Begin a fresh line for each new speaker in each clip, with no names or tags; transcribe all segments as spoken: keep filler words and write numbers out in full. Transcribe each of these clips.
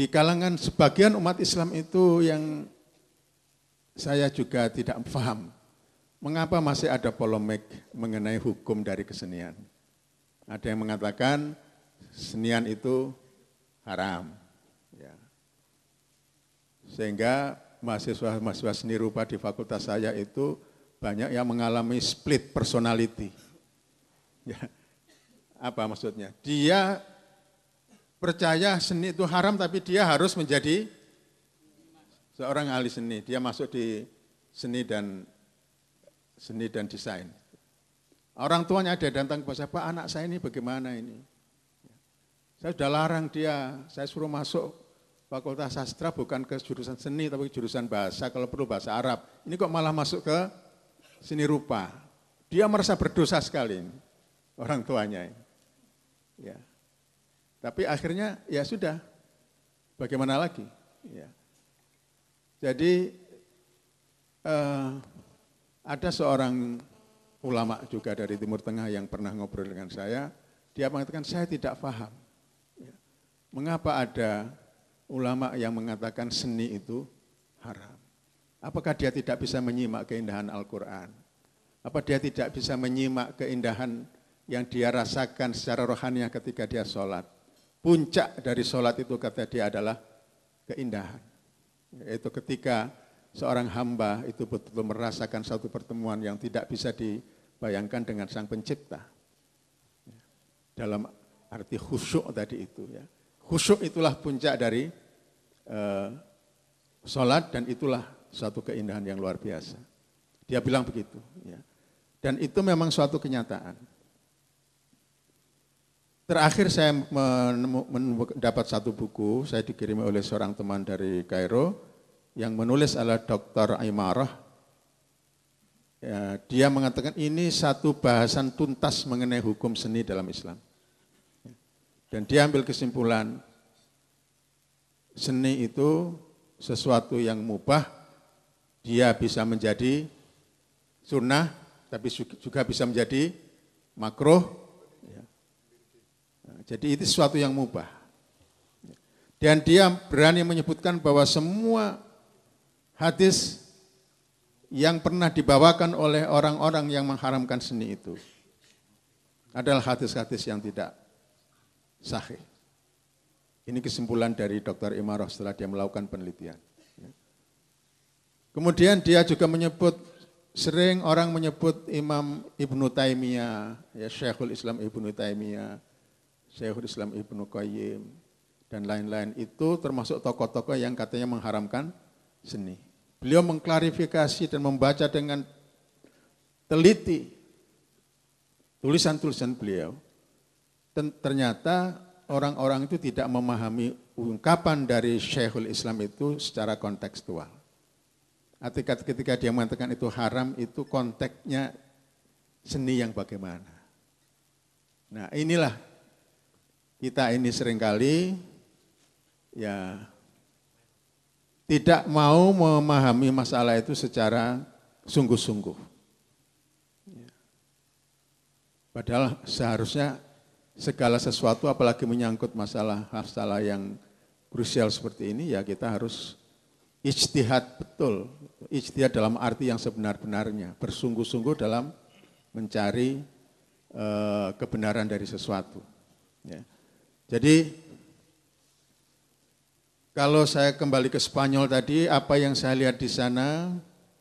kalangan sebagian umat Islam itu yang saya juga tidak paham, mengapa masih ada polemik mengenai hukum dari kesenian. Ada yang mengatakan kesenian itu haram. Ya. Sehingga mahasiswa-mahasiswa seni rupa di fakultas saya itu banyak yang mengalami split personality. Ya. Apa maksudnya? Dia percaya seni itu haram, tapi dia harus menjadi seorang ahli seni. Dia masuk di seni dan seni dan desain. Orang tuanya ada datang ke saya, Pak, anak saya ini bagaimana ini? Saya sudah larang dia, saya suruh masuk fakultas sastra bukan ke jurusan seni, tapi ke jurusan bahasa, kalau perlu bahasa Arab. Ini kok malah masuk ke seni rupa. Dia merasa berdosa sekali, orang tuanya. Ya. Tapi akhirnya ya sudah, bagaimana lagi? Ya. Jadi eh, ada seorang ulama juga dari Timur Tengah yang pernah ngobrol dengan saya, dia mengatakan saya tidak paham. Ya. Mengapa ada ulama yang mengatakan seni itu haram? Apakah dia tidak bisa menyimak keindahan Al-Quran? Apa dia tidak bisa menyimak keindahan yang dia rasakan secara rohani ketika dia sholat? Puncak dari sholat itu kata dia adalah keindahan. Yaitu ketika seorang hamba itu betul-betul merasakan satu pertemuan yang tidak bisa dibayangkan dengan Sang Pencipta. Dalam arti khusyuk tadi itu. Ya. Khusyuk itulah puncak dari uh, sholat dan itulah suatu keindahan yang luar biasa. Dia bilang begitu. Ya. Dan itu memang suatu kenyataan. Terakhir saya mendapat satu buku, saya dikirimi oleh seorang teman dari Kairo, yang menulis adalah doktor Imarah. Ya, dia mengatakan ini satu bahasan tuntas mengenai hukum seni dalam Islam. Dan dia ambil kesimpulan, seni itu sesuatu yang mubah, dia bisa menjadi sunnah, tapi juga bisa menjadi makruh. Jadi itu sesuatu yang mubah. Dan dia berani menyebutkan bahwa semua hadis yang pernah dibawakan oleh orang-orang yang mengharamkan seni itu adalah hadis-hadis yang tidak sahih. Ini kesimpulan dari doktor Imarah setelah dia melakukan penelitian. Kemudian dia juga menyebut, sering orang menyebut Imam Ibnu Taimiyah, ya Syekhul Islam Ibnu Taimiyah, Syekhul Islam Ibnu Qayyim, dan lain-lain itu termasuk tokoh-tokoh yang katanya mengharamkan seni. Beliau mengklarifikasi dan membaca dengan teliti tulisan-tulisan beliau. Dan ternyata orang-orang itu tidak memahami ungkapan dari Syekhul Islam itu secara kontekstual. Artinya ketika dia mengatakan itu haram, itu konteksnya seni yang bagaimana. Nah inilah kita ini seringkali ya tidak mau memahami masalah itu secara sungguh-sungguh. Padahal seharusnya segala sesuatu apalagi menyangkut masalah-masalah yang krusial seperti ini ya kita harus ijtihad betul. Ijtihad dalam arti yang sebenar-benarnya, bersungguh-sungguh dalam mencari uh, kebenaran dari sesuatu. Ya. Jadi kalau saya kembali ke Spanyol tadi, apa yang saya lihat di sana,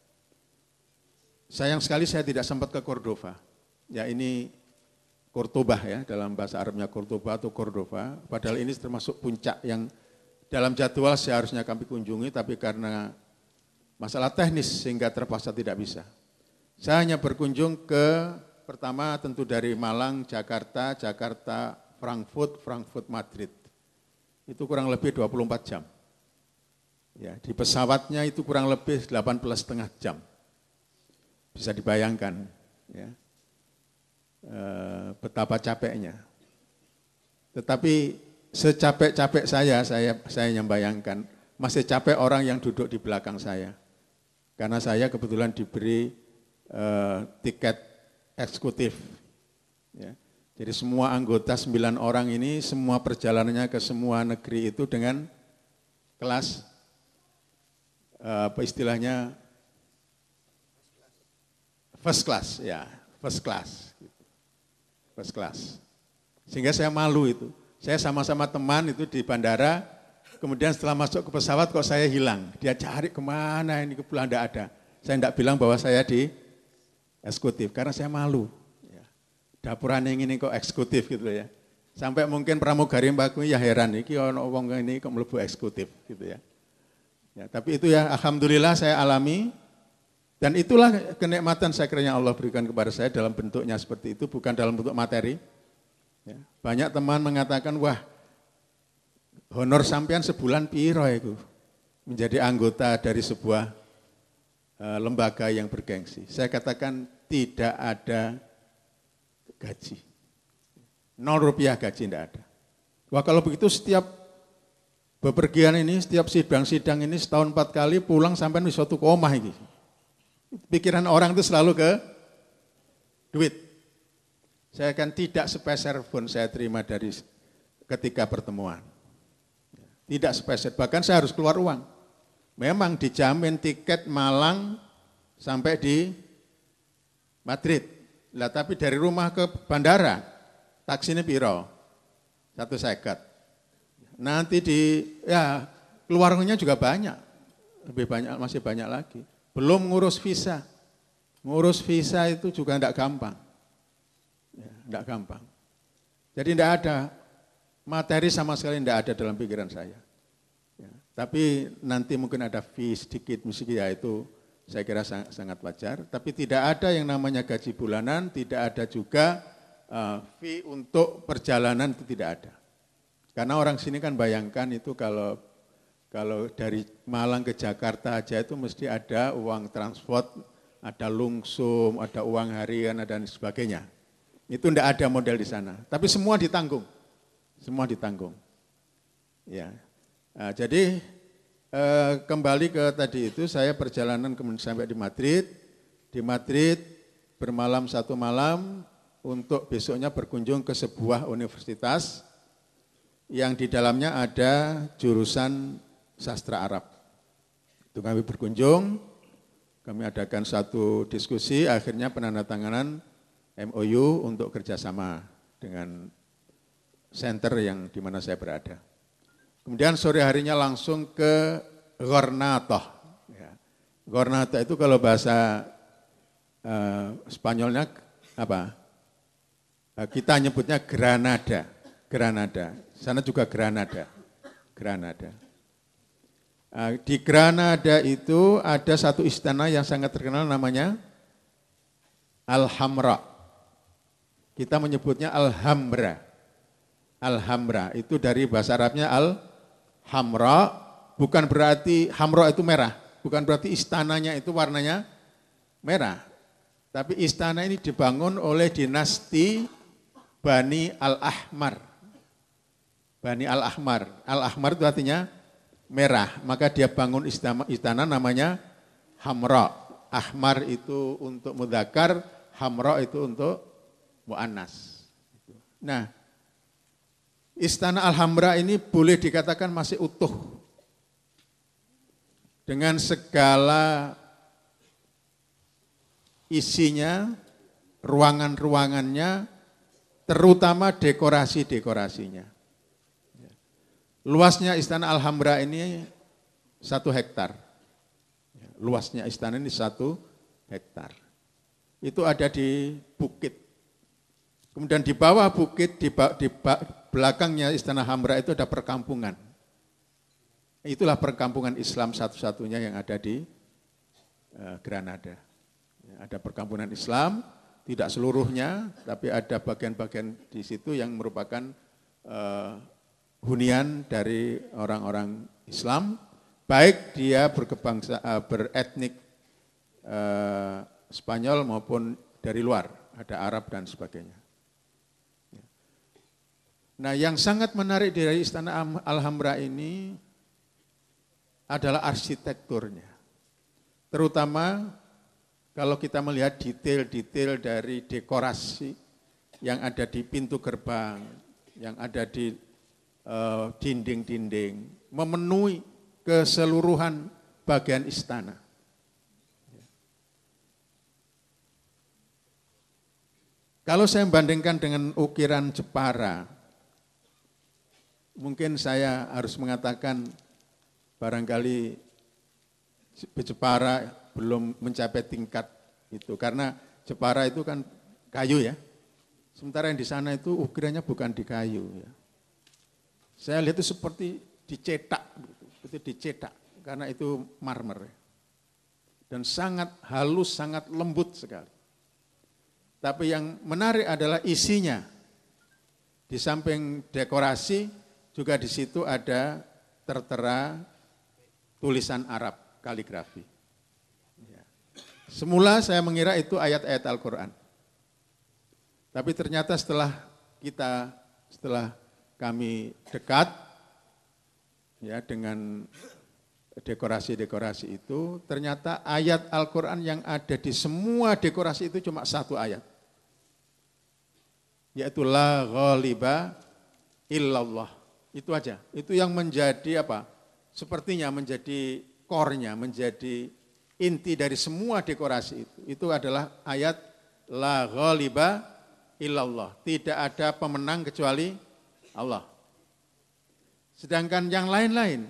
sayang sekali saya tidak sempat ke Cordova. Ya ini Cordoba ya, dalam bahasa Arabnya Cordoba atau Cordova, padahal ini termasuk puncak yang dalam jadwal seharusnya kami kunjungi, tapi karena masalah teknis sehingga terpaksa tidak bisa. Saya hanya berkunjung ke, pertama tentu dari Malang, Jakarta, Jakarta, Frankfurt, Frankfurt, Madrid. Itu kurang lebih dua puluh empat jam. Ya, di pesawatnya itu kurang lebih delapan belas setengah jam. Bisa dibayangkan ya, e, betapa capeknya. Tetapi secapek-capek saya, saya saya yang bayangkan, masih capek orang yang duduk di belakang saya. Karena saya kebetulan diberi e, tiket eksekutif. Ya. Jadi semua anggota sembilan orang ini, semua perjalanannya ke semua negeri itu dengan kelas, apa istilahnya, first class, ya, first class. First class. Sehingga saya malu itu. Saya sama-sama teman itu di bandara, kemudian setelah masuk ke pesawat kok saya hilang. Dia cari kemana ini, kebetulan tidak ada. Saya tidak bilang bahwa saya di eksekutif, karena saya malu. Dapuran yang ini kok eksekutif gitu ya. Sampai mungkin pramugari mbakku ya heran, iki ono wong ini kok mlebu eksekutif gitu ya. Ya. Tapi itu ya alhamdulillah saya alami. Dan itulah kenikmatan saya kira yang Allah berikan kepada saya dalam bentuknya seperti itu, bukan dalam bentuk materi. Ya. Banyak teman mengatakan, wah honor sampean sebulan piro itu menjadi anggota dari sebuah uh, lembaga yang bergengsi. Saya katakan tidak ada gaji. Nol rupiah gaji tidak ada. Wah kalau begitu setiap bepergian ini, setiap sidang-sidang ini setahun empat kali pulang sampai di suatu koma ini. Pikiran orang itu selalu ke duit. Saya akan tidak sepeser pun saya terima dari ketika pertemuan. Tidak sepeser, bahkan saya harus keluar uang. Memang dijamin tiket Malang sampai di Madrid. Lah tapi dari rumah ke bandara, taksinya piro? Satu seket. Nanti di, ya keluarnya juga banyak. Lebih banyak, masih banyak lagi. Belum ngurus visa. Ngurus visa itu juga tidak gampang. Ya, tidak gampang. Jadi tidak ada, materi sama sekali tidak ada dalam pikiran saya. Ya, tapi nanti mungkin ada fee sedikit, musik ya itu saya kira sangat, sangat wajar. Tapi tidak ada yang namanya gaji bulanan, tidak ada juga uh, fee untuk perjalanan, itu tidak ada. Karena orang sini kan bayangkan itu kalau Kalau dari Malang ke Jakarta aja itu mesti ada uang transport, ada lungsum, ada uang harian, dan sebagainya. Itu tidak ada model di sana. Tapi semua ditanggung, semua ditanggung. Ya, nah, jadi eh, kembali ke tadi itu, saya perjalanan kemudian sampai di Madrid. Di Madrid bermalam satu malam untuk besoknya berkunjung ke sebuah universitas yang di dalamnya ada jurusan sastra Arab. Itu kami berkunjung, kami adakan satu diskusi, akhirnya penandatanganan M O U untuk kerjasama dengan center yang di mana saya berada. Kemudian sore harinya langsung ke Gornatoh. Ya. Gornatoh itu kalau bahasa uh, Spanyolnya apa? Uh, kita nyebutnya Granada. Granada. Sana juga Granada. Granada. Di Granada itu ada satu istana yang sangat terkenal namanya Alhambra. Kita menyebutnya Alhambra. Alhambra itu dari bahasa Arabnya Al-Hamra, bukan berarti Hamra itu merah, bukan berarti istananya itu warnanya merah. Tapi istana ini dibangun oleh dinasti Bani Al-Ahmar. Bani Al-Ahmar. Al-Ahmar itu artinya merah, maka dia bangun istana, istana namanya Hamra. Ahmar itu untuk mudzakkar, Hamra itu untuk muannas. Nah, istana Alhambra ini boleh dikatakan masih utuh dengan segala isinya, ruangan-ruangannya, terutama dekorasi-dekorasinya. Luasnya istana Alhambra ini satu hektar. Luasnya istana ini satu hektar. Itu ada di bukit. Kemudian di bawah bukit, di, di belakangnya istana Alhambra itu ada perkampungan. Itulah perkampungan Islam satu-satunya yang ada di uh, Granada. Ada perkampungan Islam, tidak seluruhnya, tapi ada bagian-bagian di situ yang merupakan uh, hunian dari orang-orang Islam, baik dia berkebangsa, beretnik eh, Spanyol maupun dari luar, ada Arab dan sebagainya. Nah, yang sangat menarik dari istana Alhambra ini adalah arsitekturnya, terutama kalau kita melihat detail-detail dari dekorasi yang ada di pintu gerbang, yang ada di dinding-dinding, uh, memenuhi keseluruhan bagian istana. Kalau saya bandingkan dengan ukiran Jepara, mungkin saya harus mengatakan barangkali Jepara belum mencapai tingkat itu. Karena Jepara itu kan kayu ya, sementara yang di sana itu ukirannya bukan di kayu. Ya. Saya lihat itu seperti dicetak, seperti dicetak, karena itu marmer. Dan sangat halus, sangat lembut sekali. Tapi yang menarik adalah isinya. Di samping dekorasi, juga di situ ada tertera tulisan Arab, kaligrafi. Ya. Semula saya mengira itu ayat-ayat Al-Quran. Tapi ternyata setelah kita, setelah kami dekat ya dengan dekorasi-dekorasi itu, ternyata ayat Al-Quran yang ada di semua dekorasi itu cuma satu ayat. Yaitu la ghaliba illallah. Itu aja. Itu yang menjadi apa? Sepertinya menjadi core-nya, menjadi inti dari semua dekorasi itu. Itu adalah ayat la ghaliba illallah. Tidak ada pemenang kecuali Allah. Sedangkan yang lain-lain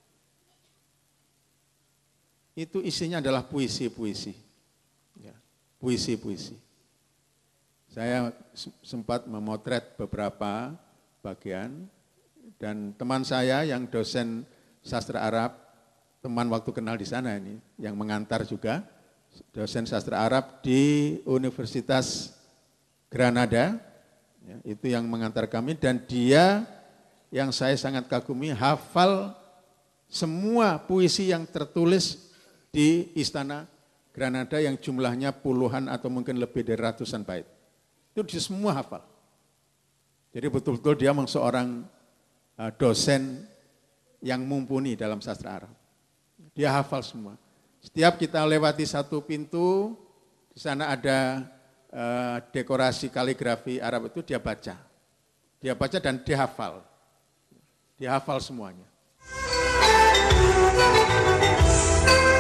itu isinya adalah puisi-puisi, ya, puisi-puisi. Saya sempat memotret beberapa bagian dan teman saya yang dosen sastra Arab, teman waktu kenal di sana ini, yang mengantar juga, dosen sastra Arab di Universitas Granada, ya, itu yang mengantar kami dan dia yang saya sangat kagumi hafal semua puisi yang tertulis di Istana Granada yang jumlahnya puluhan atau mungkin lebih dari ratusan bait. Itu dia semua hafal. Jadi betul-betul dia memang seorang dosen yang mumpuni dalam sastra Arab. Dia hafal semua. Setiap kita lewati satu pintu, di sana ada uh, dekorasi kaligrafi Arab itu dia baca. Dia baca dan dia hafal. Dia hafal semuanya.